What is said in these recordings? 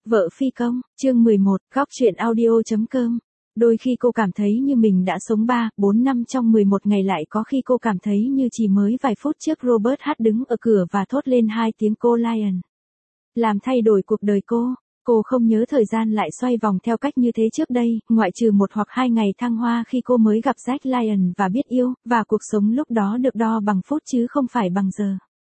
Vợ phi công, chương 11, góc truyện audio.com. Đôi khi cô cảm thấy như mình đã sống 3, 4 năm trong 11 ngày, lại có khi cô cảm thấy như chỉ mới vài phút trước Robert Hát đứng ở cửa và thốt lên 2 tiếng cô Lion. Làm thay đổi cuộc đời cô. Cô không nhớ thời gian lại xoay vòng theo cách như thế trước đây, ngoại trừ 1 hoặc 2 ngày thăng hoa khi cô mới gặp Jack Lion và biết yêu, và cuộc sống lúc đó được đo bằng phút chứ không phải bằng giờ.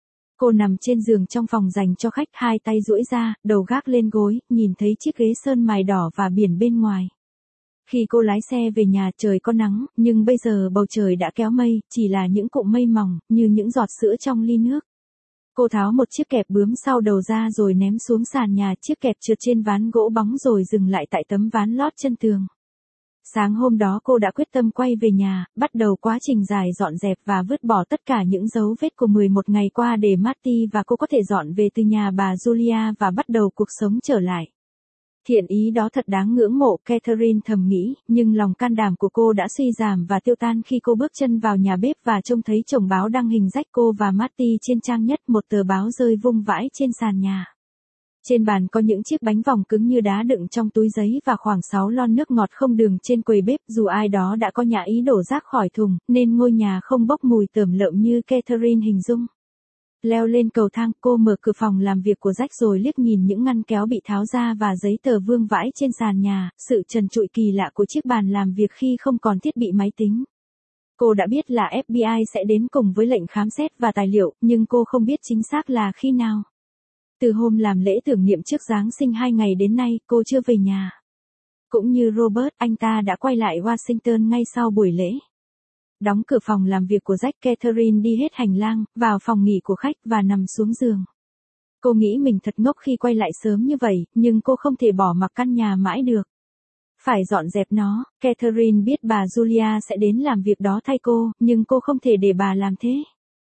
Cô nằm trên giường trong phòng dành cho khách, 2 tay duỗi ra, đầu gác lên gối, nhìn thấy chiếc ghế sơn mài đỏ và biển bên ngoài. Khi cô lái xe về nhà, trời có nắng, nhưng bây giờ bầu trời đã kéo mây, chỉ là những cụm mây mỏng, như những giọt sữa trong ly nước. Cô tháo một chiếc kẹp bướm sau đầu ra rồi ném xuống sàn nhà, chiếc kẹp trượt trên ván gỗ bóng rồi dừng lại tại tấm ván lót chân tường. Sáng hôm đó cô đã quyết tâm quay về nhà, bắt đầu quá trình dài dọn dẹp và vứt bỏ tất cả những dấu vết của 11 ngày qua để Marty và cô có thể dọn về từ nhà bà Julia và bắt đầu cuộc sống trở lại. Thiện ý đó thật đáng ngưỡng mộ, Catherine thầm nghĩ, nhưng lòng can đảm của cô đã suy giảm và tiêu tan khi cô bước chân vào nhà bếp và trông thấy chồng báo đăng hình rách cô và Marty trên trang nhất, một tờ báo rơi vung vãi trên sàn nhà. Trên bàn có những chiếc bánh vòng cứng như đá đựng trong túi giấy và khoảng 6 lon nước ngọt không đường trên quầy bếp. Dù ai đó đã có nhà ý đổ rác khỏi thùng, nên ngôi nhà không bốc mùi tởm lợm như Catherine hình dung. Leo lên cầu thang, cô mở cửa phòng làm việc của Jack rồi liếc nhìn những ngăn kéo bị tháo ra và giấy tờ vương vãi trên sàn nhà, sự trần trụi kỳ lạ của chiếc bàn làm việc khi không còn thiết bị máy tính. Cô đã biết là FBI sẽ đến cùng với lệnh khám xét và tài liệu, nhưng cô không biết chính xác là khi nào. Từ hôm làm lễ tưởng niệm trước Giáng sinh 2 ngày đến nay, cô chưa về nhà. Cũng như Robert, anh ta đã quay lại Washington ngay sau buổi lễ. Đóng cửa phòng làm việc của Jack, Catherine đi hết hành lang, vào phòng nghỉ của khách và nằm xuống giường. Cô nghĩ mình thật ngốc khi quay lại sớm như vậy, nhưng cô không thể bỏ mặc căn nhà mãi được. Phải dọn dẹp nó. Catherine biết bà Julia sẽ đến làm việc đó thay cô, nhưng cô không thể để bà làm thế.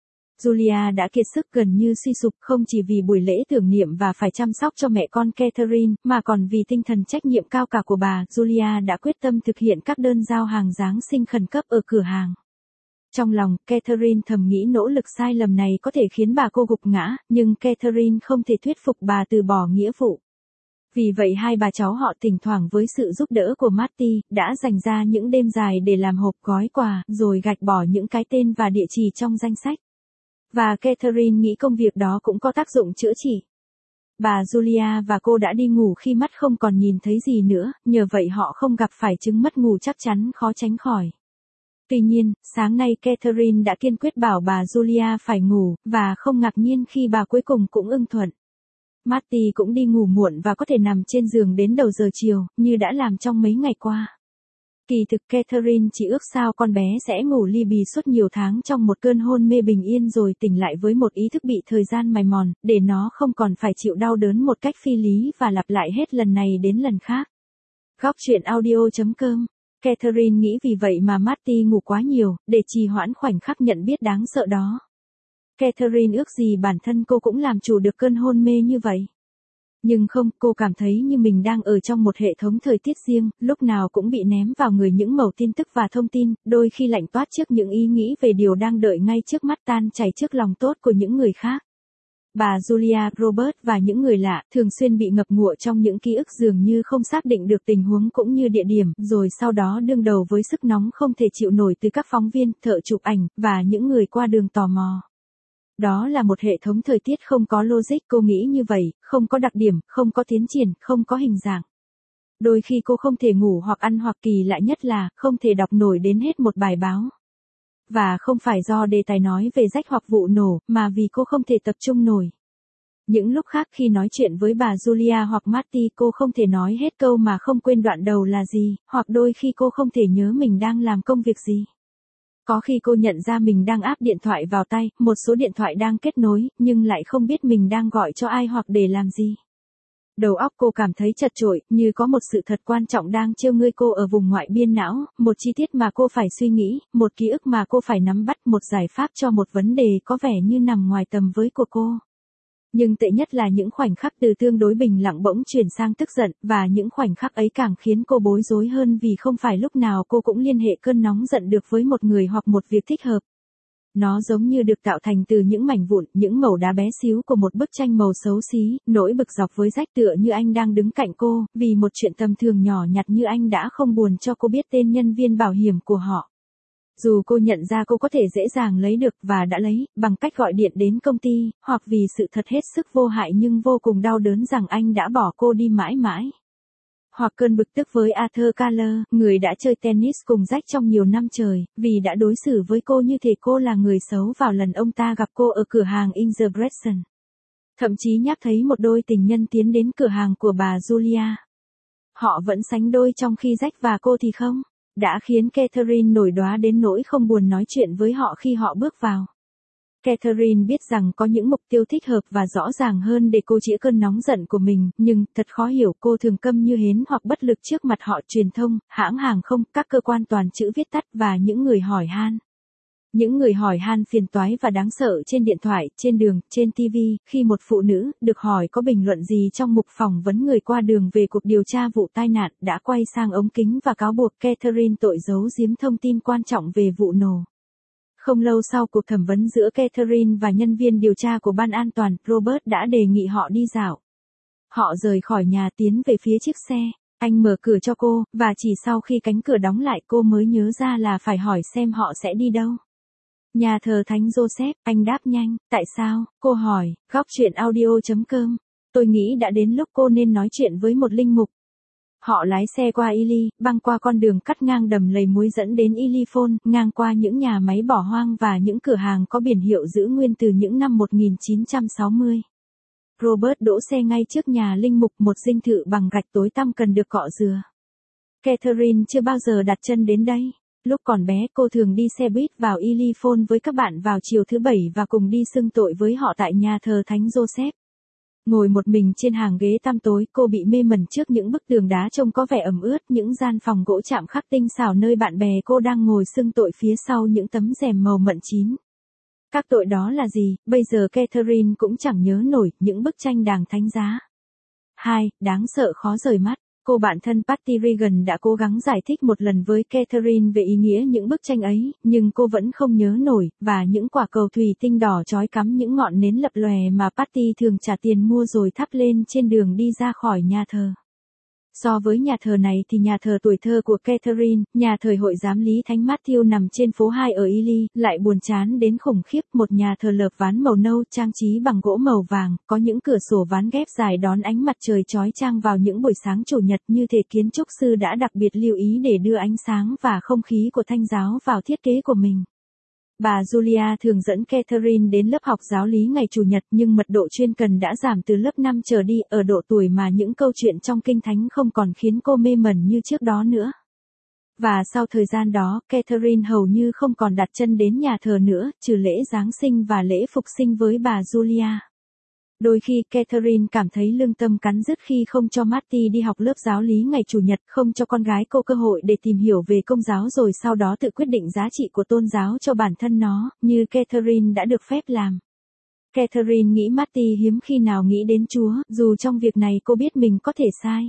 Julia đã kiệt sức, gần như suy sụp, không chỉ vì buổi lễ tưởng niệm và phải chăm sóc cho mẹ con Catherine, mà còn vì tinh thần trách nhiệm cao cả của bà. Julia đã quyết tâm thực hiện các đơn giao hàng Giáng sinh khẩn cấp ở cửa hàng. Trong lòng, Catherine thầm nghĩ nỗ lực sai lầm này có thể khiến bà cô gục ngã, nhưng Catherine không thể thuyết phục bà từ bỏ nghĩa vụ. Vì vậy hai bà cháu họ thỉnh thoảng với sự giúp đỡ của Marty, đã dành ra những đêm dài để làm hộp gói quà, rồi gạch bỏ những cái tên và địa chỉ trong danh sách. Và Catherine nghĩ công việc đó cũng có tác dụng chữa trị. Bà Julia và cô đã đi ngủ khi mắt không còn nhìn thấy gì nữa, nhờ vậy họ không gặp phải chứng mất ngủ chắc chắn khó tránh khỏi. Tuy nhiên, sáng nay Catherine đã kiên quyết bảo bà Julia phải ngủ, và không ngạc nhiên khi bà cuối cùng cũng ưng thuận. Marty cũng đi ngủ muộn và có thể nằm trên giường đến đầu giờ chiều, như đã làm trong mấy ngày qua. Kỳ thực Catherine chỉ ước sao con bé sẽ ngủ li bì suốt nhiều tháng trong một cơn hôn mê bình yên rồi tỉnh lại với một ý thức bị thời gian mài mòn, để nó không còn phải chịu đau đớn một cách phi lý và lặp lại hết lần này đến lần khác. Góc truyện audio.com. Catherine nghĩ vì vậy mà Marty ngủ quá nhiều, để trì hoãn khoảnh khắc nhận biết đáng sợ đó. Catherine ước gì bản thân cô cũng làm chủ được cơn hôn mê như vậy. Nhưng không, cô cảm thấy như mình đang ở trong một hệ thống thời tiết riêng, lúc nào cũng bị ném vào người những mẩu tin tức và thông tin, đôi khi lạnh toát trước những ý nghĩ về điều đang đợi ngay trước mắt, tan chảy trước lòng tốt của những người khác. Bà Julia, Robert và những người lạ thường xuyên bị ngập ngụa trong những ký ức dường như không xác định được tình huống cũng như địa điểm, rồi sau đó đương đầu với sức nóng không thể chịu nổi từ các phóng viên, thợ chụp ảnh, và những người qua đường tò mò. Đó là một hệ thống thời tiết không có logic, cô nghĩ như vậy, không có đặc điểm, không có tiến triển, không có hình dạng. Đôi khi cô không thể ngủ hoặc ăn, hoặc kỳ lạ nhất là, không thể đọc nổi đến hết một bài báo. Và không phải do đề tài nói về rách hoặc vụ nổ, mà vì cô không thể tập trung nổi. Những lúc khác khi nói chuyện với bà Julia hoặc Marty, cô không thể nói hết câu mà không quên đoạn đầu là gì, hoặc đôi khi cô không thể nhớ mình đang làm công việc gì. Có khi cô nhận ra mình đang áp điện thoại vào tay, một số điện thoại đang kết nối, nhưng lại không biết mình đang gọi cho ai hoặc để làm gì. Đầu óc cô cảm thấy chật chội, như có một sự thật quan trọng đang trêu ngươi cô ở vùng ngoại biên não, một chi tiết mà cô phải suy nghĩ, một ký ức mà cô phải nắm bắt, một giải pháp cho một vấn đề có vẻ như nằm ngoài tầm với của cô. Nhưng tệ nhất là những khoảnh khắc từ tương đối bình lặng bỗng chuyển sang tức giận, và những khoảnh khắc ấy càng khiến cô bối rối hơn vì không phải lúc nào cô cũng liên hệ cơn nóng giận được với một người hoặc một việc thích hợp. Nó giống như được tạo thành từ những mảnh vụn, những mẩu đá bé xíu của một bức tranh màu xấu xí, nỗi bực dọc với rách tựa như anh đang đứng cạnh cô, vì một chuyện tầm thường nhỏ nhặt như anh đã không buồn cho cô biết tên nhân viên bảo hiểm của họ. Dù cô nhận ra cô có thể dễ dàng lấy được và đã lấy, bằng cách gọi điện đến công ty, hoặc vì sự thật hết sức vô hại nhưng vô cùng đau đớn rằng anh đã bỏ cô đi mãi mãi. Hoặc cơn bực tức với Arthur Kaller, người đã chơi tennis cùng Jack trong nhiều năm trời, vì đã đối xử với cô như thể cô là người xấu vào lần ông ta gặp cô ở cửa hàng In the Gretchen. Thậm chí nhắc thấy một đôi tình nhân tiến đến cửa hàng của bà Julia. Họ vẫn sánh đôi trong khi Jack và cô thì không. Đã khiến Catherine nổi đoá đến nỗi không buồn nói chuyện với họ khi họ bước vào. Catherine biết rằng có những mục tiêu thích hợp và rõ ràng hơn để cô chĩa cơn nóng giận của mình, nhưng thật khó hiểu cô thường câm như hến hoặc bất lực trước mặt họ truyền thông, hãng hàng không, các cơ quan toàn chữ viết tắt và những người hỏi han. Những người hỏi han phiền toái và đáng sợ trên điện thoại, trên đường, trên TV, khi một phụ nữ được hỏi có bình luận gì trong mục phỏng vấn người qua đường về cuộc điều tra vụ tai nạn đã quay sang ống kính và cáo buộc Catherine tội giấu giếm thông tin quan trọng về vụ nổ. Không lâu sau cuộc thẩm vấn giữa Catherine và nhân viên điều tra của ban an toàn, Robert đã đề nghị họ đi dạo. Họ rời khỏi nhà tiến về phía chiếc xe. Anh mở cửa cho cô, và chỉ sau khi cánh cửa đóng lại cô mới nhớ ra là phải hỏi xem họ sẽ đi đâu. Nhà thờ Thánh Joseph, anh đáp nhanh, tại sao, cô hỏi, góc chuyện audio.com. Tôi nghĩ đã đến lúc cô nên nói chuyện với một linh mục. Họ lái xe qua Ely, băng qua con đường cắt ngang đầm lầy muối dẫn đến Elyphone, ngang qua những nhà máy bỏ hoang và những cửa hàng có biển hiệu giữ nguyên từ những năm 1960. Robert đỗ xe ngay trước nhà linh mục, một dinh thự bằng gạch tối tăm cần được cọ rửa. Catherine chưa bao giờ đặt chân đến đây. Lúc còn bé cô thường đi xe buýt vào Elyphone với các bạn vào chiều thứ Bảy và cùng đi xưng tội với họ tại nhà thờ Thánh Joseph. Ngồi một mình trên hàng ghế tăm tối, cô bị mê mẩn trước những bức tường đá trông có vẻ ẩm ướt, những gian phòng gỗ chạm khắc tinh xảo nơi bạn bè cô đang ngồi xưng tội phía sau những tấm rèm màu mận chín. Các tội đó là gì, bây giờ Catherine cũng chẳng nhớ nổi, những bức tranh đàng thánh giá. 2. Đáng sợ khó rời mắt. Cô bạn thân Patty Regan đã cố gắng giải thích một lần với Catherine về ý nghĩa những bức tranh ấy, nhưng cô vẫn không nhớ nổi, và những quả cầu thủy tinh đỏ chói cắm những ngọn nến lập lòe mà Patty thường trả tiền mua rồi thắp lên trên đường đi ra khỏi nhà thờ. So với nhà thờ này thì nhà thờ tuổi thơ của Catherine, nhà thờ Hội Giám lý Thánh Matthew nằm trên phố 2 ở Ely, lại buồn chán đến khủng khiếp, một nhà thờ lợp ván màu nâu trang trí bằng gỗ màu vàng, có những cửa sổ ván ghép dài đón ánh mặt trời chói chang vào những buổi sáng chủ nhật, như thể kiến trúc sư đã đặc biệt lưu ý để đưa ánh sáng và không khí của Thanh giáo vào thiết kế của mình. Bà Julia thường dẫn Catherine đến lớp học giáo lý ngày Chủ nhật, nhưng mật độ chuyên cần đã giảm từ lớp 5 trở đi, ở độ tuổi mà những câu chuyện trong Kinh Thánh không còn khiến cô mê mẩn như trước đó nữa. Và sau thời gian đó, Catherine hầu như không còn đặt chân đến nhà thờ nữa, trừ lễ Giáng sinh và lễ Phục sinh với bà Julia. Đôi khi Catherine cảm thấy lương tâm cắn rứt khi không cho Matty đi học lớp giáo lý ngày Chủ nhật, không cho con gái cô cơ hội để tìm hiểu về Công giáo rồi sau đó tự quyết định giá trị của tôn giáo cho bản thân nó, như Catherine đã được phép làm. Catherine nghĩ Matty hiếm khi nào nghĩ đến Chúa, dù trong việc này cô biết mình có thể sai.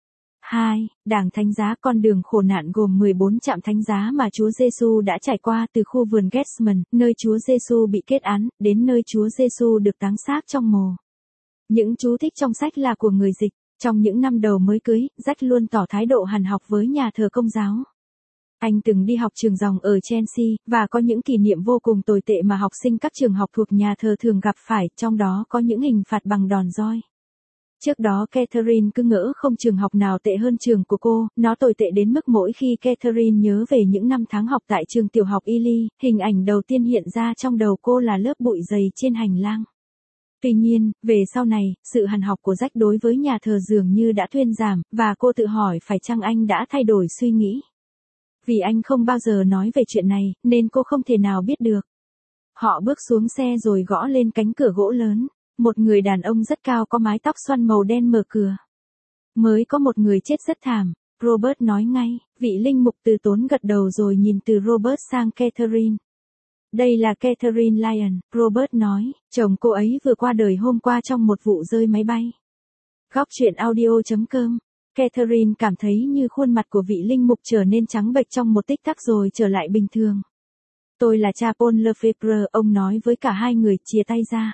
2. Đàng thánh giá. Con đường khổ nạn gồm 14 trạm thánh giá mà Chúa Giêsu đã trải qua, từ khu vườn Gethsemane, nơi Chúa Giêsu bị kết án, đến nơi Chúa Giêsu được táng xác trong mồ. Những chú thích trong sách là của người dịch. Trong những năm đầu mới cưới, Jack luôn tỏ thái độ hằn học với nhà thờ Công giáo. Anh từng đi học trường dòng ở Chelsea, và có những kỷ niệm vô cùng tồi tệ mà học sinh các trường học thuộc nhà thờ thường gặp phải, trong đó có những hình phạt bằng đòn roi. Trước đó Catherine cứ ngỡ không trường học nào tệ hơn trường của cô, nó tồi tệ đến mức mỗi khi Catherine nhớ về những năm tháng học tại trường tiểu học Ely, hình ảnh đầu tiên hiện ra trong đầu cô là lớp bụi dày trên hành lang. Tuy nhiên, về sau này, sự hằn học của Jack đối với nhà thờ dường như đã thuyên giảm, và cô tự hỏi phải chăng anh đã thay đổi suy nghĩ. Vì anh không bao giờ nói về chuyện này, nên cô không thể nào biết được. Họ bước xuống xe rồi gõ lên cánh cửa gỗ lớn. Một người đàn ông rất cao có mái tóc xoăn màu đen mở cửa. Mới có một người chết rất thảm, Robert nói ngay. Vị linh mục từ tốn gật đầu rồi nhìn từ Robert sang Catherine. Đây là Catherine Lyon, Robert nói, chồng cô ấy vừa qua đời hôm qua trong một vụ rơi máy bay. Góc chuyện audio.com. Catherine cảm thấy như khuôn mặt của vị linh mục trở nên trắng bệch trong một tích tắc rồi trở lại bình thường. Tôi là cha Paul Lefebvre, ông nói với cả hai người, chia tay ra.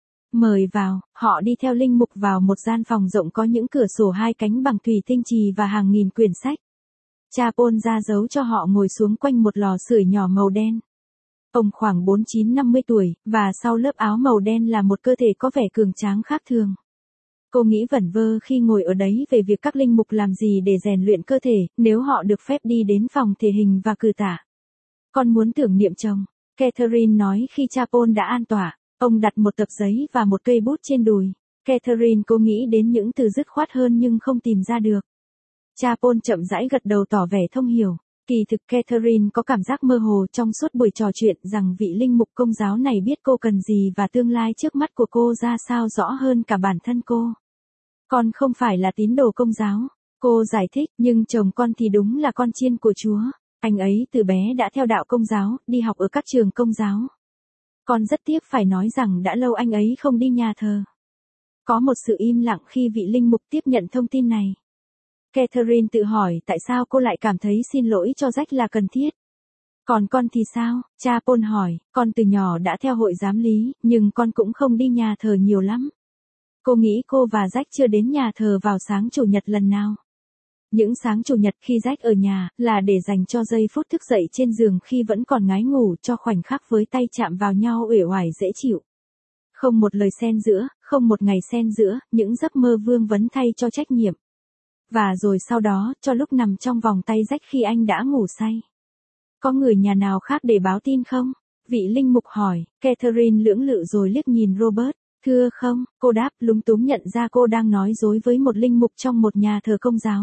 Mời vào, họ đi theo linh mục vào một gian phòng rộng có những cửa sổ hai cánh bằng thủy tinh trì và hàng nghìn quyển sách. Cha Paul ra dấu cho họ ngồi xuống quanh một lò sưởi nhỏ màu đen. Ông khoảng 49-50 tuổi, và sau lớp áo màu đen là một cơ thể có vẻ cường tráng khác thường. Cô nghĩ vẩn vơ khi ngồi ở đấy về việc các linh mục làm gì để rèn luyện cơ thể, nếu họ được phép đi đến phòng thể hình và cử tạ. Con muốn tưởng niệm chồng, Catherine nói khi cha Paul đã an tọa. Ông đặt một tập giấy và một cây bút trên đùi. Catherine cố nghĩ đến những từ dứt khoát hơn nhưng không tìm ra được. Cha Paul chậm rãi gật đầu tỏ vẻ thông hiểu. Kỳ thực Catherine có cảm giác mơ hồ trong suốt buổi trò chuyện rằng vị linh mục công giáo này biết cô cần gì và tương lai trước mắt của cô ra sao rõ hơn cả bản thân cô. Con không phải là tín đồ công giáo, cô giải thích, nhưng chồng con thì đúng là con chiên của Chúa. Anh ấy từ bé đã theo đạo công giáo, đi học ở các trường công giáo. Con rất tiếc phải nói rằng đã lâu anh ấy không đi nhà thờ. Có một sự im lặng khi vị linh mục tiếp nhận thông tin này. Catherine tự hỏi tại sao cô lại cảm thấy xin lỗi cho Jack là cần thiết. Còn con thì sao? Cha Paul hỏi, con từ nhỏ đã theo hội giám lý, nhưng con cũng không đi nhà thờ nhiều lắm. Cô nghĩ cô và Jack chưa đến nhà thờ vào sáng chủ nhật lần nào. Những sáng chủ nhật khi Jack ở nhà, là để dành cho giây phút thức dậy trên giường khi vẫn còn ngái ngủ cho khoảnh khắc với tay chạm vào nhau uể oải dễ chịu. Không một lời xen giữa, không một ngày xen giữa, những giấc mơ vương vấn thay cho trách nhiệm. Và rồi sau đó, cho lúc nằm trong vòng tay Jack khi anh đã ngủ say. Có người nhà nào khác để báo tin không? Vị linh mục hỏi, Catherine lưỡng lự rồi liếc nhìn Robert. Thưa không, cô đáp lúng túng nhận ra cô đang nói dối với một linh mục trong một nhà thờ công giáo.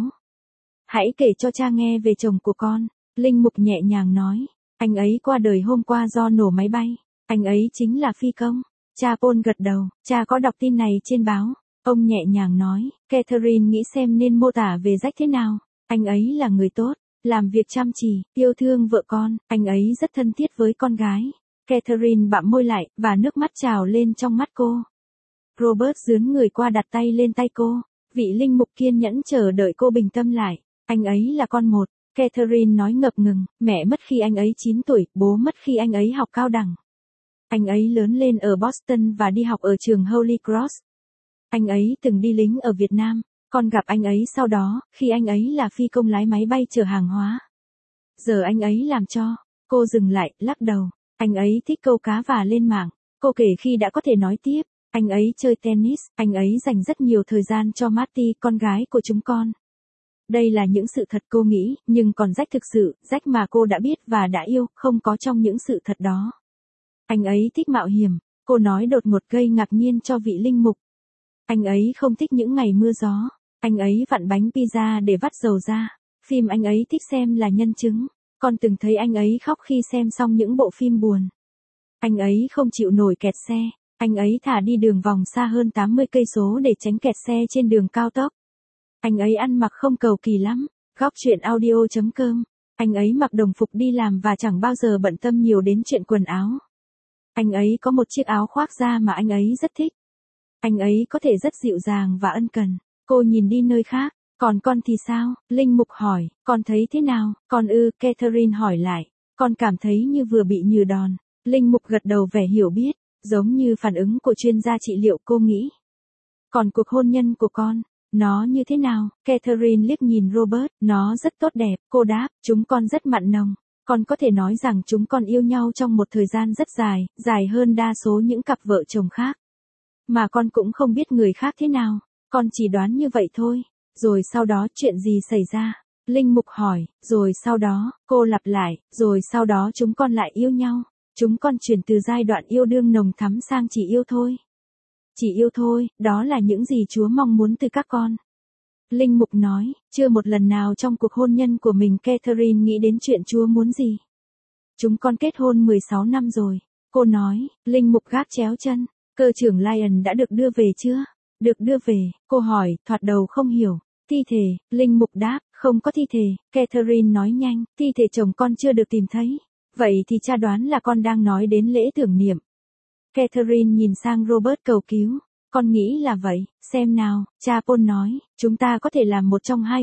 Hãy kể cho cha nghe về chồng của con, linh mục nhẹ nhàng nói. Anh ấy qua đời hôm qua do nổ máy bay. Anh ấy chính là phi công. Cha Paul gật đầu, cha có đọc tin này trên báo. Ông nhẹ nhàng nói, Catherine nghĩ xem nên mô tả về Jack thế nào. Anh ấy là người tốt, làm việc chăm chỉ, yêu thương vợ con, anh ấy rất thân thiết với con gái. Catherine bặm môi lại, và nước mắt trào lên trong mắt cô. Robert dướn người qua đặt tay lên tay cô. Vị linh mục kiên nhẫn chờ đợi cô bình tâm lại. Anh ấy là con một. Catherine nói ngập ngừng, mẹ mất khi anh ấy 9 tuổi, bố mất khi anh ấy học cao đẳng. Anh ấy lớn lên ở Boston và đi học ở trường Holy Cross. Anh ấy từng đi lính ở Việt Nam, con gặp anh ấy sau đó, khi anh ấy là phi công lái máy bay chở hàng hóa. Giờ anh ấy làm cho. Cô dừng lại, lắc đầu. Anh ấy thích câu cá và lên mạng. Cô kể khi đã có thể nói tiếp. Anh ấy chơi tennis, anh ấy dành rất nhiều thời gian cho Marty, con gái của chúng con. Đây là những sự thật cô nghĩ, nhưng còn Jack thực sự, Jack mà cô đã biết và đã yêu, không có trong những sự thật đó. Anh ấy thích mạo hiểm, cô nói đột ngột gây ngạc nhiên cho vị linh mục. Anh ấy không thích những ngày mưa gió. Anh ấy vặn bánh pizza để vắt dầu ra. Phim anh ấy thích xem là Nhân chứng. Con từng thấy anh ấy khóc khi xem xong những bộ phim buồn. Anh ấy không chịu nổi kẹt xe. Anh ấy thả đi đường vòng xa hơn 80 cây số để tránh kẹt xe trên đường cao tốc. Anh ấy ăn mặc không cầu kỳ lắm. Góc chuyện audio.com. Anh ấy mặc đồng phục đi làm và chẳng bao giờ bận tâm nhiều đến chuyện quần áo. Anh ấy có một chiếc áo khoác da mà anh ấy rất thích. Anh ấy có thể rất dịu dàng và ân cần. Cô nhìn đi nơi khác. Còn con thì sao? Linh mục hỏi. Con thấy thế nào? Con Catherine hỏi lại. Con cảm thấy như vừa bị nhừ đòn. Linh mục gật đầu vẻ hiểu biết. Giống như phản ứng của chuyên gia trị liệu cô nghĩ. Còn cuộc hôn nhân của con, nó như thế nào? Catherine liếc nhìn Robert. Nó rất tốt đẹp. Cô đáp, chúng con rất mặn nồng. Con có thể nói rằng chúng con yêu nhau trong một thời gian rất dài, dài hơn đa số những cặp vợ chồng khác. Mà con cũng không biết người khác thế nào. Con chỉ đoán như vậy thôi. Rồi sau đó chuyện gì xảy ra? Linh mục hỏi. Rồi sau đó, cô lặp lại. Rồi sau đó chúng con lại yêu nhau. Chúng con chuyển từ giai đoạn yêu đương nồng thắm sang chỉ yêu thôi. Chỉ yêu thôi, đó là những gì Chúa mong muốn từ các con. Linh mục nói, chưa một lần nào trong cuộc hôn nhân của mình Catherine nghĩ đến chuyện Chúa muốn gì. Chúng con kết hôn 16 năm rồi. Cô nói, linh mục gác chéo chân. Cơ trưởng Lyon đã được đưa về chưa? Được đưa về, cô hỏi, thoạt đầu không hiểu. Thi thể, linh mục đáp, không có thi thể. Catherine nói nhanh, thi thể chồng con chưa được tìm thấy. Vậy thì cha đoán là con đang nói đến lễ tưởng niệm. Catherine nhìn sang Robert cầu cứu. Con nghĩ là vậy, xem nào, cha Paul nói, chúng ta có thể làm một trong hai việc.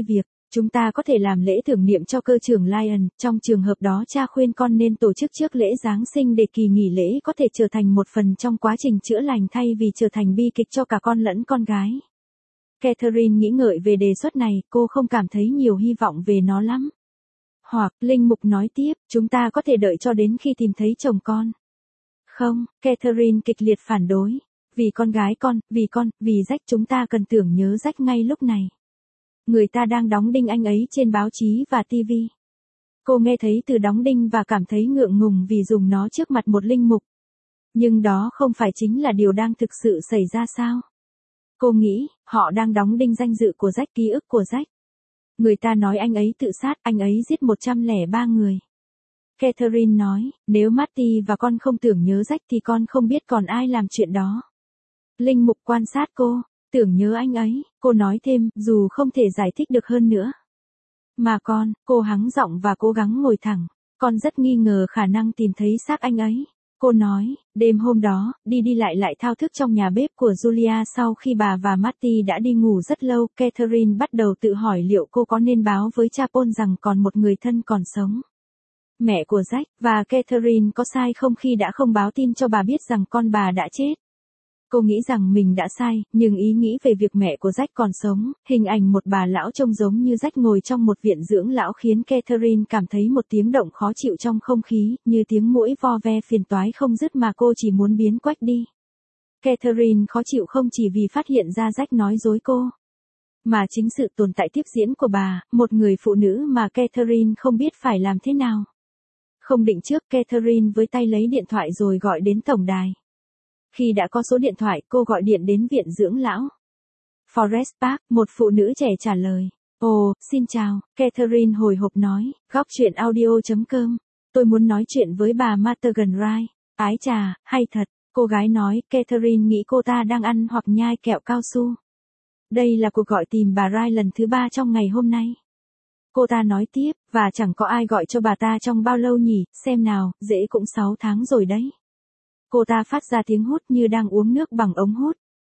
chúng ta có thể làm lễ tưởng niệm cho cơ trưởng Lion, trong trường hợp đó cha khuyên con nên tổ chức trước lễ Giáng sinh để kỳ nghỉ lễ có thể trở thành một phần trong quá trình chữa lành thay vì trở thành bi kịch cho cả con lẫn con gái. Catherine nghĩ ngợi về đề xuất này, cô không cảm thấy nhiều hy vọng về nó lắm. Hoặc, linh mục nói tiếp, chúng ta có thể đợi cho đến khi tìm thấy chồng con. Không, Catherine kịch liệt phản đối. Vì con gái con, vì Jack chúng ta cần tưởng nhớ Jack ngay lúc này. Người ta đang đóng đinh anh ấy trên báo chí và TV. Cô nghe thấy từ đóng đinh và cảm thấy ngượng ngùng vì dùng nó trước mặt một linh mục. Nhưng đó không phải chính là điều đang thực sự xảy ra sao? Cô nghĩ, họ đang đóng đinh danh dự của Jack, ký ức của Jack. Người ta nói anh ấy tự sát, anh ấy giết 103 người. Catherine nói, nếu Marty và con không tưởng nhớ Jack thì con không biết còn ai làm chuyện đó. Linh mục quan sát cô, tưởng nhớ anh ấy, cô nói thêm, dù không thể giải thích được hơn nữa. Mà con, cô hắng giọng và cố gắng ngồi thẳng, con rất nghi ngờ khả năng tìm thấy xác anh ấy. Cô nói, đêm hôm đó, đi lại thao thức trong nhà bếp của Julia sau khi bà và Marty đã đi ngủ rất lâu, Catherine bắt đầu tự hỏi liệu cô có nên báo với cha Paul rằng còn một người thân còn sống. Mẹ của Jack, và Catherine có sai không khi đã không báo tin cho bà biết rằng con bà đã chết. Cô nghĩ rằng mình đã sai, nhưng ý nghĩ về việc mẹ của Jack còn sống, hình ảnh một bà lão trông giống như Jack ngồi trong một viện dưỡng lão khiến Catherine cảm thấy một tiếng động khó chịu trong không khí, như tiếng muỗi vo ve phiền toái không dứt mà cô chỉ muốn biến quách đi. Catherine khó chịu không chỉ vì phát hiện ra Jack nói dối cô, mà chính sự tồn tại tiếp diễn của bà, một người phụ nữ mà Catherine không biết phải làm thế nào. Không định trước, Catherine với tay lấy điện thoại rồi gọi đến tổng đài. Khi đã có số điện thoại, cô gọi điện đến viện dưỡng lão. Forest Park, một phụ nữ trẻ trả lời. Ồ, xin chào, Catherine hồi hộp nói, góc chuyện audio.com. Tôi muốn nói chuyện với bà Martagan Wright. Ái chà, hay thật, cô gái nói, Catherine nghĩ cô ta đang ăn hoặc nhai kẹo cao su. Đây là cuộc gọi tìm bà Wright lần thứ 3 trong ngày hôm nay. Cô ta nói tiếp, và chẳng có ai gọi cho bà ta trong bao lâu nhỉ, xem nào, dễ cũng 6 tháng rồi đấy. Cô ta phát ra tiếng hút như đang uống nước bằng ống hút.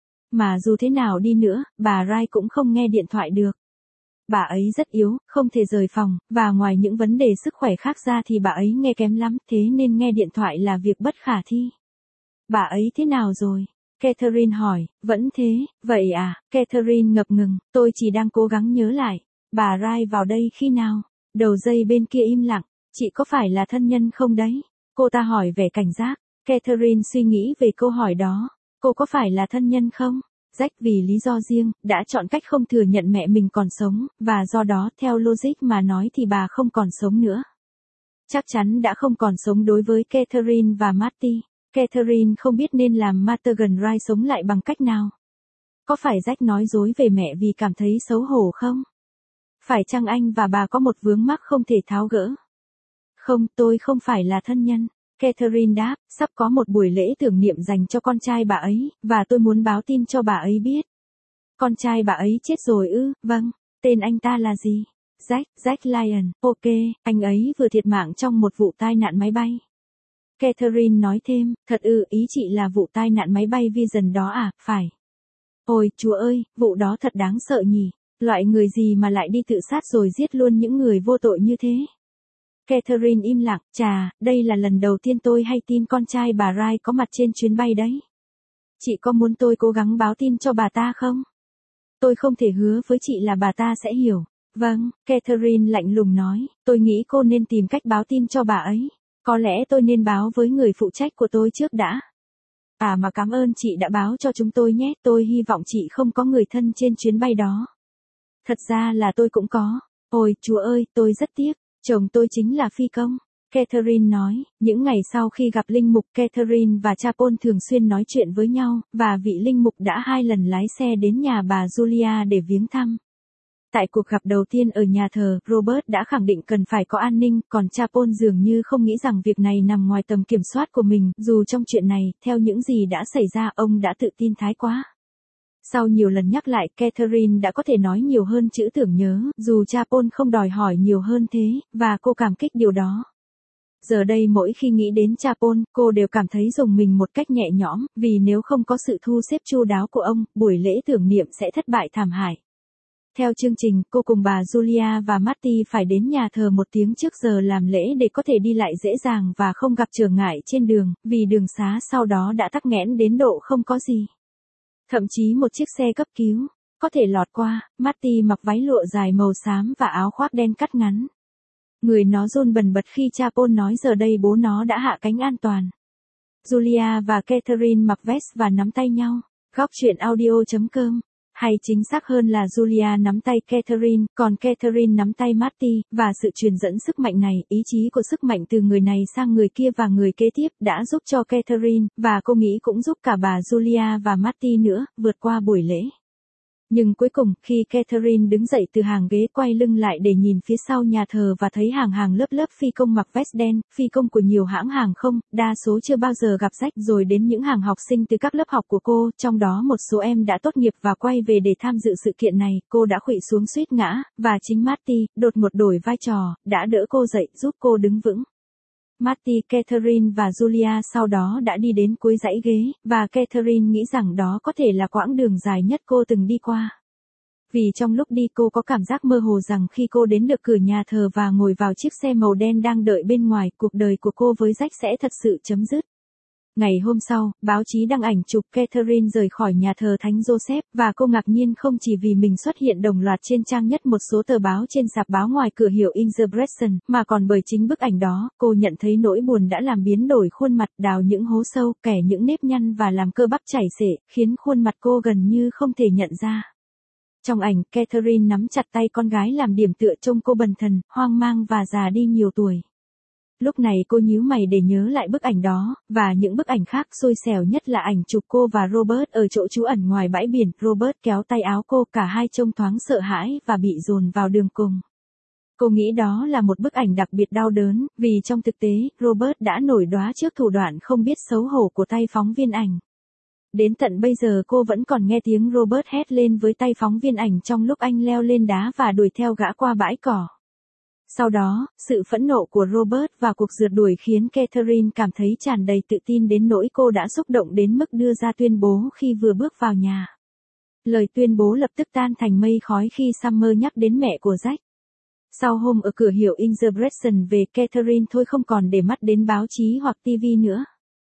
Mà dù thế nào đi nữa, bà Wright cũng không nghe điện thoại được. Bà ấy rất yếu, không thể rời phòng, và ngoài những vấn đề sức khỏe khác ra thì bà ấy nghe kém lắm, thế nên nghe điện thoại là việc bất khả thi. Bà ấy thế nào rồi? Catherine hỏi, vẫn thế, vậy à? Catherine ngập ngừng, tôi chỉ đang cố gắng nhớ lại. Bà Wright vào đây khi nào? Đầu dây bên kia im lặng, chị có phải là thân nhân không đấy? Cô ta hỏi vẻ cảnh giác. Catherine suy nghĩ về câu hỏi đó. Cô có phải là thân nhân không? Jack vì lý do riêng, đã chọn cách không thừa nhận mẹ mình còn sống, và do đó, theo logic mà nói thì bà không còn sống nữa. Chắc chắn đã không còn sống đối với Catherine và Marty. Catherine không biết nên làm Martagan Wright sống lại bằng cách nào. Có phải Jack nói dối về mẹ vì cảm thấy xấu hổ không? Phải chăng anh và bà có một vướng mắc không thể tháo gỡ? Không, tôi không phải là thân nhân. Catherine đáp, sắp có một buổi lễ tưởng niệm dành cho con trai bà ấy, và tôi muốn báo tin cho bà ấy biết. Con trai bà ấy chết rồi ư? Vâng. Tên anh ta là gì? Jack Lyon. Ok, anh ấy vừa thiệt mạng trong một vụ tai nạn máy bay. Catherine nói thêm, thật ư, ý chị là vụ tai nạn máy bay Vision đó à, phải. Ôi, Chúa ơi, vụ đó thật đáng sợ nhỉ. Loại người gì mà lại đi tự sát rồi giết luôn những người vô tội như thế? Catherine im lặng, chà, đây là lần đầu tiên tôi hay tin con trai bà Wright có mặt trên chuyến bay đấy. Chị có muốn tôi cố gắng báo tin cho bà ta không? Tôi không thể hứa với chị là bà ta sẽ hiểu. Vâng, Catherine lạnh lùng nói, tôi nghĩ cô nên tìm cách báo tin cho bà ấy. Có lẽ tôi nên báo với người phụ trách của tôi trước đã. À mà cảm ơn chị đã báo cho chúng tôi nhé, tôi hy vọng chị không có người thân trên chuyến bay đó. Thật ra là tôi cũng có. Ôi, Chúa ơi, tôi rất tiếc. Chồng tôi chính là phi công. Catherine nói, những ngày sau khi gặp linh mục, Catherine và cha Paul thường xuyên nói chuyện với nhau, và vị linh mục đã 2 lần lái xe đến nhà bà Julia để viếng thăm. Tại cuộc gặp đầu tiên ở nhà thờ, Robert đã khẳng định cần phải có an ninh, còn cha Paul dường như không nghĩ rằng việc này nằm ngoài tầm kiểm soát của mình, dù trong chuyện này, theo những gì đã xảy ra, ông đã tự tin thái quá. Sau nhiều lần nhắc lại, Catherine đã có thể nói nhiều hơn chữ tưởng nhớ, dù cha Paul không đòi hỏi nhiều hơn thế, và cô cảm kích điều đó. Giờ đây mỗi khi nghĩ đến cha Paul, cô đều cảm thấy rùng mình một cách nhẹ nhõm, vì nếu không có sự thu xếp chu đáo của ông, buổi lễ tưởng niệm sẽ thất bại thảm hại. Theo chương trình, cô cùng bà Julia và Marty phải đến nhà thờ 1 tiếng trước giờ làm lễ để có thể đi lại dễ dàng và không gặp trở ngại trên đường, vì đường xá sau đó đã tắc nghẽn đến độ không có gì. Thậm chí một chiếc xe cấp cứu có thể lọt qua. Marty mặc váy lụa dài màu xám và áo khoác đen cắt ngắn. Người nó run bần bật khi cha Paul nói giờ đây bố nó đã hạ cánh an toàn. Julia và Catherine mặc vest và nắm tay nhau. Góc truyện audio.com. Hay chính xác hơn là Julia nắm tay Catherine, còn Catherine nắm tay Marty, và sự truyền dẫn sức mạnh này, ý chí của sức mạnh từ người này sang người kia và người kế tiếp đã giúp cho Catherine, và cô nghĩ cũng giúp cả bà Julia và Marty nữa, vượt qua buổi lễ. Nhưng cuối cùng, khi Catherine đứng dậy từ hàng ghế quay lưng lại để nhìn phía sau nhà thờ và thấy hàng hàng lớp lớp phi công mặc vest đen, phi công của nhiều hãng hàng không, đa số chưa bao giờ gặp rách, rồi đến những hàng học sinh từ các lớp học của cô, trong đó một số em đã tốt nghiệp và quay về để tham dự sự kiện này, cô đã khuỵu xuống suýt ngã, và chính Marty, đột ngột đổi vai trò, đã đỡ cô dậy, giúp cô đứng vững. Marty, Catherine và Julia sau đó đã đi đến cuối dãy ghế, và Catherine nghĩ rằng đó có thể là quãng đường dài nhất cô từng đi qua. Vì trong lúc đi cô có cảm giác mơ hồ rằng khi cô đến được cửa nhà thờ và ngồi vào chiếc xe màu đen đang đợi bên ngoài, cuộc đời của cô với Jack sẽ thật sự chấm dứt. Ngày hôm sau, báo chí đăng ảnh chụp Catherine rời khỏi nhà thờ Thánh Joseph, và cô ngạc nhiên không chỉ vì mình xuất hiện đồng loạt trên trang nhất một số tờ báo trên sạp báo ngoài cửa hiệu Inspiration, mà còn bởi chính bức ảnh đó, cô nhận thấy nỗi buồn đã làm biến đổi khuôn mặt, đào những hố sâu, kẻ những nếp nhăn và làm cơ bắp chảy xệ, khiến khuôn mặt cô gần như không thể nhận ra. Trong ảnh, Catherine nắm chặt tay con gái làm điểm tựa, trông cô bần thần, hoang mang và già đi nhiều tuổi. Lúc này cô nhíu mày để nhớ lại bức ảnh đó, và những bức ảnh khác. Xui xẻo nhất là ảnh chụp cô và Robert ở chỗ trú ẩn ngoài bãi biển. Robert kéo tay áo cô, cả hai trông thoáng sợ hãi và bị dồn vào đường cùng. Cô nghĩ đó là một bức ảnh đặc biệt đau đớn, vì trong thực tế, Robert đã nổi đoá trước thủ đoạn không biết xấu hổ của tay phóng viên ảnh. Đến tận bây giờ cô vẫn còn nghe tiếng Robert hét lên với tay phóng viên ảnh trong lúc anh leo lên đá và đuổi theo gã qua bãi cỏ. Sau đó, sự phẫn nộ của Robert và cuộc rượt đuổi khiến Catherine cảm thấy tràn đầy tự tin đến nỗi cô đã xúc động đến mức đưa ra tuyên bố khi vừa bước vào nhà. Lời tuyên bố lập tức tan thành mây khói khi Summer nhắc đến mẹ của Jack. Sau hôm ở cửa hiệu Inspiration về, Catherine thôi không còn để mắt đến báo chí hoặc TV nữa.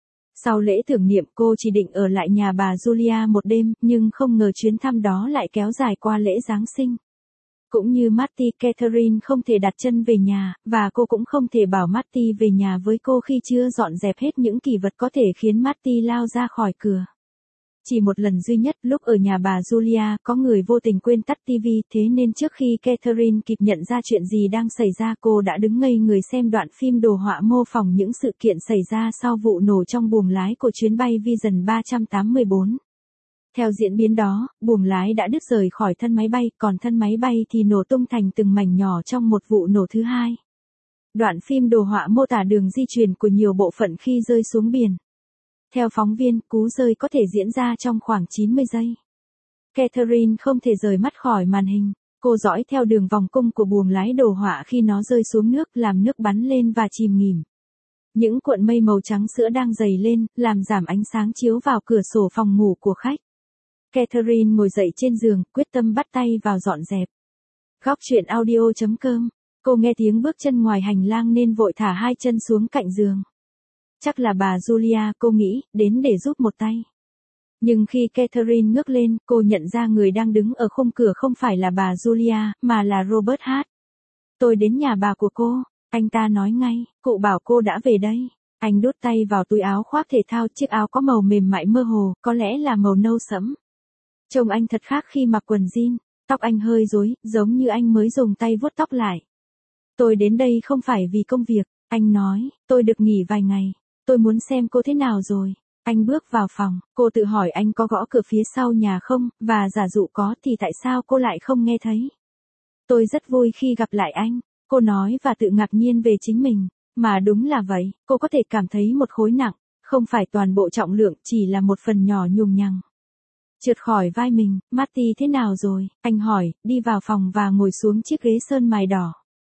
Sau lễ tưởng niệm, cô chỉ định ở lại nhà bà Julia một đêm, nhưng không ngờ chuyến thăm đó lại kéo dài qua lễ Giáng sinh. Cũng như Marty, Catherine không thể đặt chân về nhà, và cô cũng không thể bảo Marty về nhà với cô khi chưa dọn dẹp hết những kỷ vật có thể khiến Marty lao ra khỏi cửa. Chỉ một lần duy nhất, lúc ở nhà bà Julia, có người vô tình quên tắt TV, thế nên trước khi Catherine kịp nhận ra chuyện gì đang xảy ra, cô đã đứng ngây người xem đoạn phim đồ họa mô phỏng những sự kiện xảy ra sau vụ nổ trong buồng lái của chuyến bay Vision 384. Theo diễn biến đó, buồng lái đã đứt rời khỏi thân máy bay, còn thân máy bay thì nổ tung thành từng mảnh nhỏ trong một vụ nổ thứ hai. Đoạn phim đồ họa mô tả đường di chuyển của nhiều bộ phận khi rơi xuống biển. Theo phóng viên, cú rơi có thể diễn ra trong khoảng 90 giây. Catherine không thể rời mắt khỏi màn hình. Cô dõi theo đường vòng cung của buồng lái đồ họa khi nó rơi xuống nước, làm nước bắn lên và chìm nghỉm. Những cuộn mây màu trắng sữa đang dày lên, làm giảm ánh sáng chiếu vào cửa sổ phòng ngủ của khách. Catherine ngồi dậy trên giường, quyết tâm bắt tay vào dọn dẹp. Góc truyện audio.com. Cô nghe tiếng bước chân ngoài hành lang nên vội thả hai chân xuống cạnh giường. Chắc là bà Julia, cô nghĩ, đến để giúp một tay. Nhưng khi Catherine ngước lên, cô nhận ra người đang đứng ở khung cửa không phải là bà Julia, mà là Robert Hart. Tôi đến nhà bà của cô, anh ta nói ngay, cụ bảo cô đã về đây. Anh đút tay vào túi áo khoác thể thao, chiếc áo có màu mềm mại mơ hồ, có lẽ là màu nâu sẫm. Trông anh thật khác khi mặc quần jean, tóc anh hơi rối, giống như anh mới dùng tay vuốt tóc lại. Tôi đến đây không phải vì công việc, anh nói, tôi được nghỉ vài ngày. Tôi muốn xem cô thế nào rồi. Anh bước vào phòng, cô tự hỏi anh có gõ cửa phía sau nhà không, và giả dụ có thì tại sao cô lại không nghe thấy. Tôi rất vui khi gặp lại anh, cô nói và tự ngạc nhiên về chính mình. Mà đúng là vậy, cô có thể cảm thấy một khối nặng, không phải toàn bộ trọng lượng, chỉ là một phần nhỏ nhùng nhằng. Trượt khỏi vai mình. Marty thế nào rồi? Anh hỏi, đi vào phòng và ngồi xuống chiếc ghế sơn mài đỏ.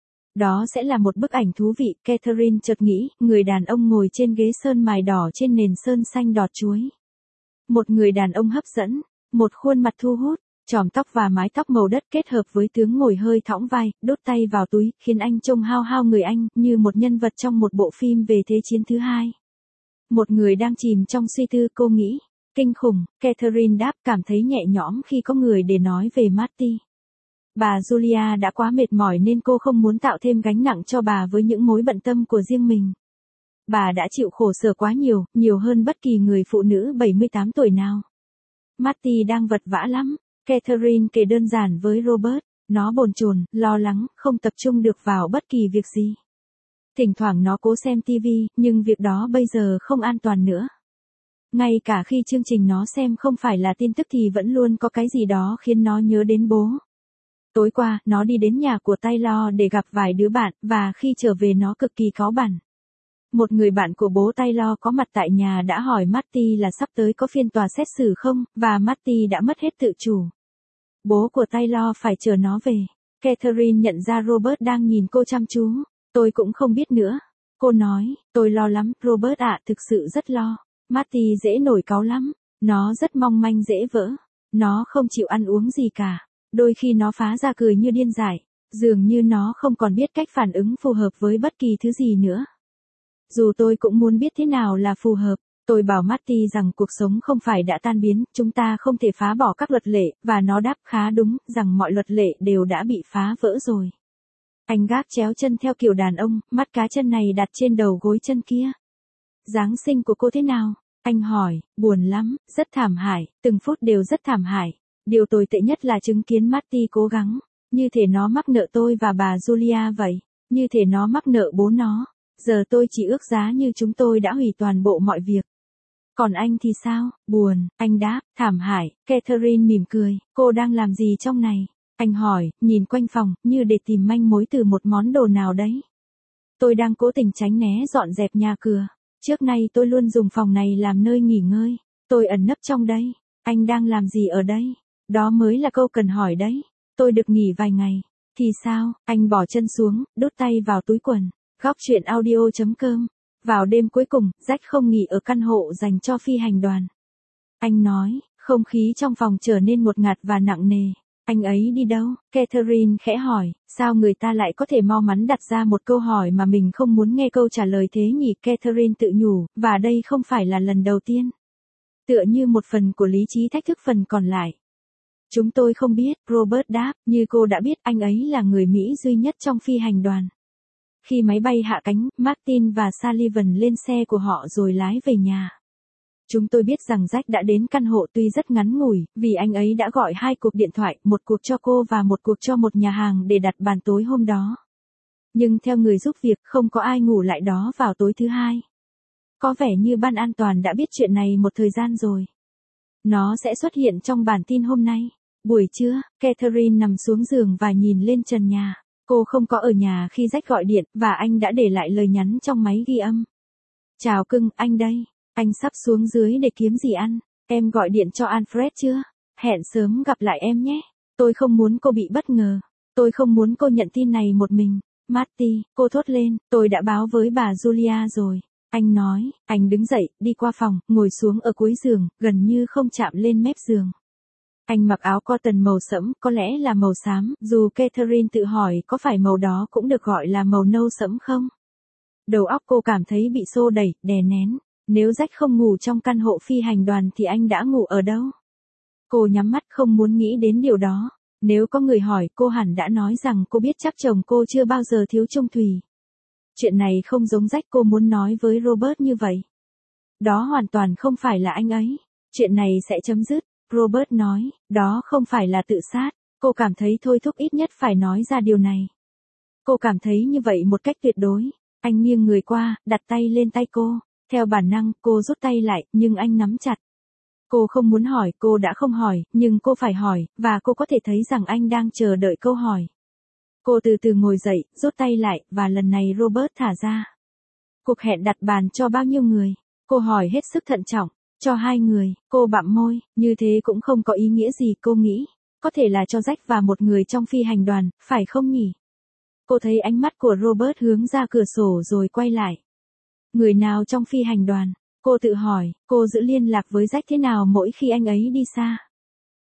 Đó sẽ là một bức ảnh thú vị, Catherine chợt nghĩ, người đàn ông ngồi trên ghế sơn mài đỏ trên nền sơn xanh đọt chuối. Một người đàn ông hấp dẫn, một khuôn mặt thu hút, Chòm tóc và mái tóc màu đất kết hợp với tướng ngồi hơi thõng vai, đút tay vào túi, khiến anh trông hao hao người anh, như một nhân vật trong một bộ phim về Thế chiến thứ hai. Một người đang chìm trong suy tư, cô nghĩ. Kinh khủng, Catherine đáp, cảm thấy nhẹ nhõm khi có người để nói về Marty. Bà Julia đã quá mệt mỏi nên cô không muốn tạo thêm gánh nặng cho bà với những mối bận tâm của riêng mình. Bà đã chịu khổ sở quá nhiều, nhiều hơn bất kỳ người phụ nữ 78 tuổi nào. Marty đang vật vã lắm, Catherine kể đơn giản với Robert. Nó bồn chồn, lo lắng, không tập trung được vào bất kỳ việc gì. Thỉnh thoảng nó cố xem TV, nhưng việc đó bây giờ không an toàn nữa. Ngay cả khi chương trình nó xem không phải là tin tức thì vẫn luôn có cái gì đó khiến nó nhớ đến bố. Tối qua, nó đi đến nhà của Taylor để gặp vài đứa bạn, và khi trở về nó cực kỳ cáu bẳn. Một người bạn của bố Taylor có mặt tại nhà đã hỏi Marty là sắp tới có phiên tòa xét xử không, và Marty đã mất hết tự chủ. Bố của Taylor phải chờ nó về. Catherine nhận ra Robert đang nhìn cô chăm chú. Tôi cũng không biết nữa. Cô nói, tôi lo lắm, Robert ạ, thực sự rất lo. Marty dễ nổi cáu lắm. Nó rất mong manh dễ vỡ. Nó không chịu ăn uống gì cả. Đôi khi nó phá ra cười như điên dại. Dường như nó không còn biết cách phản ứng phù hợp với bất kỳ thứ gì nữa. Dù tôi cũng muốn biết thế nào là phù hợp. Tôi bảo Marty rằng cuộc sống không phải đã tan biến, chúng ta không thể phá bỏ các luật lệ, và nó đáp khá đúng, rằng mọi luật lệ đều đã bị phá vỡ rồi. Anh gác chéo chân theo kiểu đàn ông, mắt cá chân này đặt trên đầu gối chân kia. Giáng sinh của cô thế nào? Anh hỏi, buồn lắm, rất thảm hại, từng phút đều rất thảm hại. Điều tồi tệ nhất là chứng kiến Marty cố gắng, như thể nó mắc nợ tôi và bà Julia vậy, như thể nó mắc nợ bố nó. Giờ tôi chỉ ước giá như chúng tôi đã hủy toàn bộ mọi việc. Còn anh thì sao? Buồn, anh đáp, thảm hại. Catherine mỉm cười, cô đang làm gì trong này? Anh hỏi, nhìn quanh phòng, như để tìm manh mối từ một món đồ nào đấy. Tôi đang cố tình tránh né dọn dẹp nhà cửa. Trước nay tôi luôn dùng phòng này làm nơi nghỉ ngơi. Tôi ẩn nấp trong đây. Anh đang làm gì ở đây? Đó mới là câu cần hỏi đấy. Tôi được nghỉ vài ngày. Thì sao? Anh bỏ chân xuống, đút tay vào túi quần. Góc truyện audio.com. Vào đêm cuối cùng, Jack không nghỉ ở căn hộ dành cho phi hành đoàn. Anh nói, không khí trong phòng trở nên ngột ngạt và nặng nề. Anh ấy đi đâu? Catherine khẽ hỏi, sao người ta lại có thể mau mắn đặt ra một câu hỏi mà mình không muốn nghe câu trả lời thế nhỉ? Catherine tự nhủ, và đây không phải là lần đầu tiên. Tựa như một phần của lý trí thách thức phần còn lại. Chúng tôi không biết, Robert đáp, như cô đã biết anh ấy là người Mỹ duy nhất trong phi hành đoàn. Khi máy bay hạ cánh, Martin và Sullivan lên xe của họ rồi lái về nhà. Chúng tôi biết rằng Jack đã đến căn hộ tuy rất ngắn ngủi, vì anh ấy đã gọi 2 cuộc điện thoại, một cuộc cho cô và một cuộc cho một nhà hàng để đặt bàn tối hôm đó. Nhưng theo người giúp việc, không có ai ngủ lại đó vào tối thứ Hai. Có vẻ như ban an toàn đã biết chuyện này một thời gian rồi. Nó sẽ xuất hiện trong bản tin hôm nay. Buổi trưa, Catherine nằm xuống giường và nhìn lên trần nhà. Cô không có ở nhà khi Jack gọi điện, và anh đã để lại lời nhắn trong máy ghi âm. Chào cưng, anh đây. Anh sắp xuống dưới để kiếm gì ăn. Em gọi điện cho Alfred chưa? Hẹn sớm gặp lại em nhé. Tôi không muốn cô bị bất ngờ. Tôi không muốn cô nhận tin này một mình. Marty, cô thốt lên, tôi đã báo với bà Julia rồi. Anh nói, anh đứng dậy, đi qua phòng, ngồi xuống ở cuối giường, gần như không chạm lên mép giường. Anh mặc áo cotton màu sẫm, có lẽ là màu xám, dù Catherine tự hỏi có phải màu đó cũng được gọi là màu nâu sẫm không? Đầu óc cô cảm thấy bị xô đẩy, đè nén. Nếu Jack không ngủ trong căn hộ phi hành đoàn thì anh đã ngủ ở đâu? Cô nhắm mắt không muốn nghĩ đến điều đó. Nếu có người hỏi, cô hẳn đã nói rằng cô biết chắc chồng cô chưa bao giờ thiếu trung thủy. Chuyện này không giống Jack, cô muốn nói với Robert như vậy. Đó hoàn toàn không phải là anh ấy. Chuyện này sẽ chấm dứt. Robert nói, đó không phải là tự sát. Cô cảm thấy thôi thúc ít nhất phải nói ra điều này. Cô cảm thấy như vậy một cách tuyệt đối. Anh nghiêng người qua, đặt tay lên tay cô. Theo bản năng, cô rút tay lại, nhưng anh nắm chặt. Cô không muốn hỏi, cô đã không hỏi, nhưng cô phải hỏi, và cô có thể thấy rằng anh đang chờ đợi câu hỏi. Cô từ từ ngồi dậy, rút tay lại, và lần này Robert thả ra. Cuộc hẹn đặt bàn cho bao nhiêu người? Cô hỏi hết sức thận trọng. Cho 2 người, cô bặm môi, như thế cũng không có ý nghĩa gì, cô nghĩ. Có thể là cho Jack và một người trong phi hành đoàn, phải không nhỉ? Cô thấy ánh mắt của Robert hướng ra cửa sổ rồi quay lại. Người nào trong phi hành đoàn? Cô tự hỏi, cô giữ liên lạc với Jack thế nào mỗi khi anh ấy đi xa?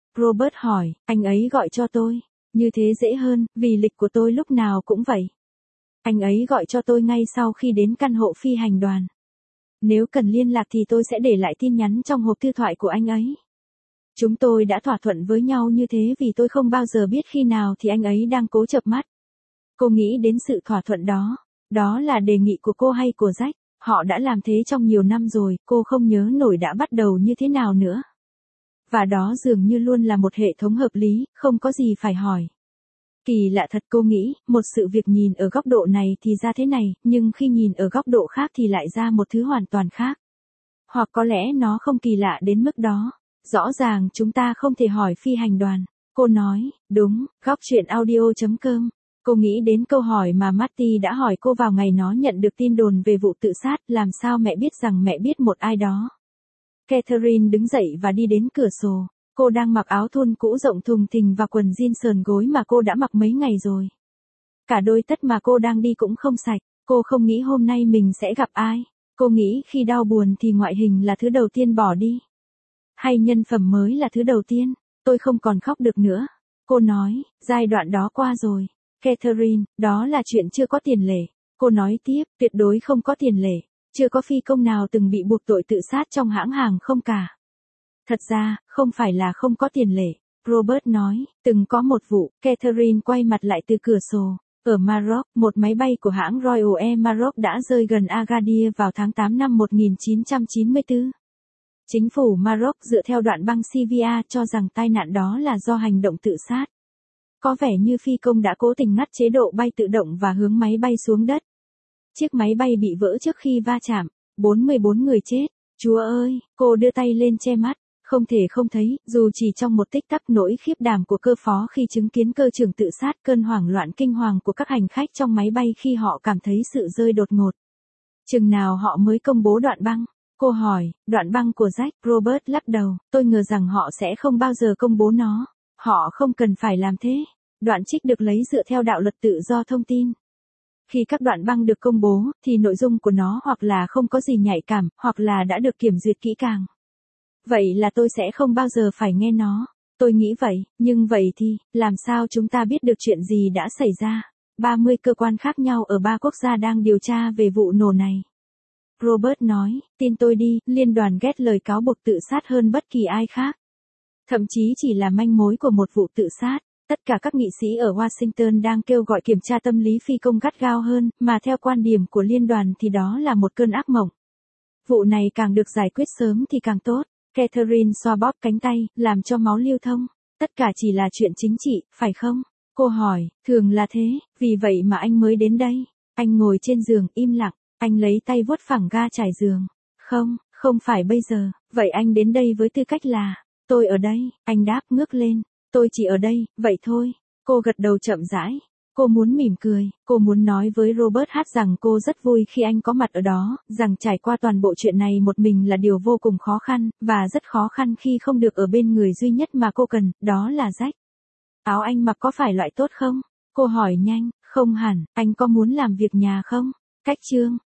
Robert hỏi, anh ấy gọi cho tôi. Như thế dễ hơn, vì lịch của tôi lúc nào cũng vậy. Anh ấy gọi cho tôi ngay sau khi đến căn hộ phi hành đoàn. Nếu cần liên lạc thì tôi sẽ để lại tin nhắn trong hộp thư thoại của anh ấy. Chúng tôi đã thỏa thuận với nhau như thế vì tôi không bao giờ biết khi nào thì anh ấy đang cố chợp mắt. Cô nghĩ đến sự thỏa thuận đó. Đó là đề nghị của cô hay của Jack? Họ đã làm thế trong nhiều năm rồi, cô không nhớ nổi đã bắt đầu như thế nào nữa. Và đó dường như luôn là một hệ thống hợp lý, không có gì phải hỏi. Kỳ lạ thật, cô nghĩ, một sự việc nhìn ở góc độ này thì ra thế này, nhưng khi nhìn ở góc độ khác thì lại ra một thứ hoàn toàn khác. Hoặc có lẽ nó không kỳ lạ đến mức đó. Rõ ràng chúng ta không thể hỏi phi hành đoàn. Cô nói, đúng, góc chuyện audio.com. Cô nghĩ đến câu hỏi mà Marty đã hỏi cô vào ngày nó nhận được tin đồn về vụ tự sát, làm sao mẹ biết rằng mẹ biết một ai đó. Catherine đứng dậy và đi đến cửa sổ. Cô đang mặc áo thun cũ rộng thùng thình và quần jean sờn gối mà cô đã mặc mấy ngày rồi. Cả đôi tất mà cô đang đi cũng không sạch. Cô không nghĩ hôm nay mình sẽ gặp ai. Cô nghĩ khi đau buồn thì ngoại hình là thứ đầu tiên bỏ đi. Hay nhân phẩm mới là thứ đầu tiên. Tôi không còn khóc được nữa. Cô nói, giai đoạn đó qua rồi. Catherine, đó là chuyện chưa có tiền lệ. Cô nói tiếp, tuyệt đối không có tiền lệ. Chưa có phi công nào từng bị buộc tội tự sát trong hãng hàng không cả. Thật ra, không phải là không có tiền lệ. Robert nói, từng có một vụ. Catherine quay mặt lại từ cửa sổ. Ở Maroc, một máy bay của hãng Royal Air Maroc đã rơi gần Agadir vào tháng 8 năm 1994. Chính phủ Maroc dựa theo đoạn băng CVA cho rằng tai nạn đó là do hành động tự sát. Có vẻ như phi công đã cố tình ngắt chế độ bay tự động và hướng máy bay xuống đất. Chiếc máy bay bị vỡ trước khi va chạm, 44 người chết. Chúa ơi, cô đưa tay lên che mắt, không thể không thấy, dù chỉ trong một tích tắc nỗi khiếp đảm của cơ phó khi chứng kiến cơ trưởng tự sát, cơn hoảng loạn kinh hoàng của các hành khách trong máy bay khi họ cảm thấy sự rơi đột ngột. Chừng nào họ mới công bố đoạn băng? Cô hỏi, đoạn băng của Jack. Robert lắc đầu, tôi ngờ rằng họ sẽ không bao giờ công bố nó. Họ không cần phải làm thế. Đoạn trích được lấy dựa theo đạo luật tự do thông tin. Khi các đoạn băng được công bố, thì nội dung của nó hoặc là không có gì nhạy cảm, hoặc là đã được kiểm duyệt kỹ càng. Vậy là tôi sẽ không bao giờ phải nghe nó. Tôi nghĩ vậy, nhưng vậy thì, làm sao chúng ta biết được chuyện gì đã xảy ra? 30 cơ quan khác nhau ở 3 quốc gia đang điều tra về vụ nổ này. Robert nói, tin tôi đi, liên đoàn ghét lời cáo buộc tự sát hơn bất kỳ ai khác. Thậm chí chỉ là manh mối của một vụ tự sát. Tất cả các nghị sĩ ở Washington đang kêu gọi kiểm tra tâm lý phi công gắt gao hơn, mà theo quan điểm của liên đoàn thì đó là một cơn ác mộng. Vụ này càng được giải quyết sớm thì càng tốt. Catherine xoa bóp cánh tay, làm cho máu lưu thông. Tất cả chỉ là chuyện chính trị, phải không? Cô hỏi, thường là thế, vì vậy mà anh mới đến đây. Anh ngồi trên giường, im lặng, anh lấy tay vuốt phẳng ga trải giường. Không, không phải bây giờ, vậy anh đến đây với tư cách là, tôi ở đây, anh đáp ngước lên. Tôi chỉ ở đây, vậy thôi. Cô gật đầu chậm rãi. Cô muốn mỉm cười, cô muốn nói với Robert Hart rằng cô rất vui khi anh có mặt ở đó, rằng trải qua toàn bộ chuyện này một mình là điều vô cùng khó khăn, và rất khó khăn khi không được ở bên người duy nhất mà cô cần, đó là Jack. Áo anh mặc có phải loại tốt không? Cô hỏi nhanh, không hẳn, anh có muốn làm việc nhà không? Cách chương.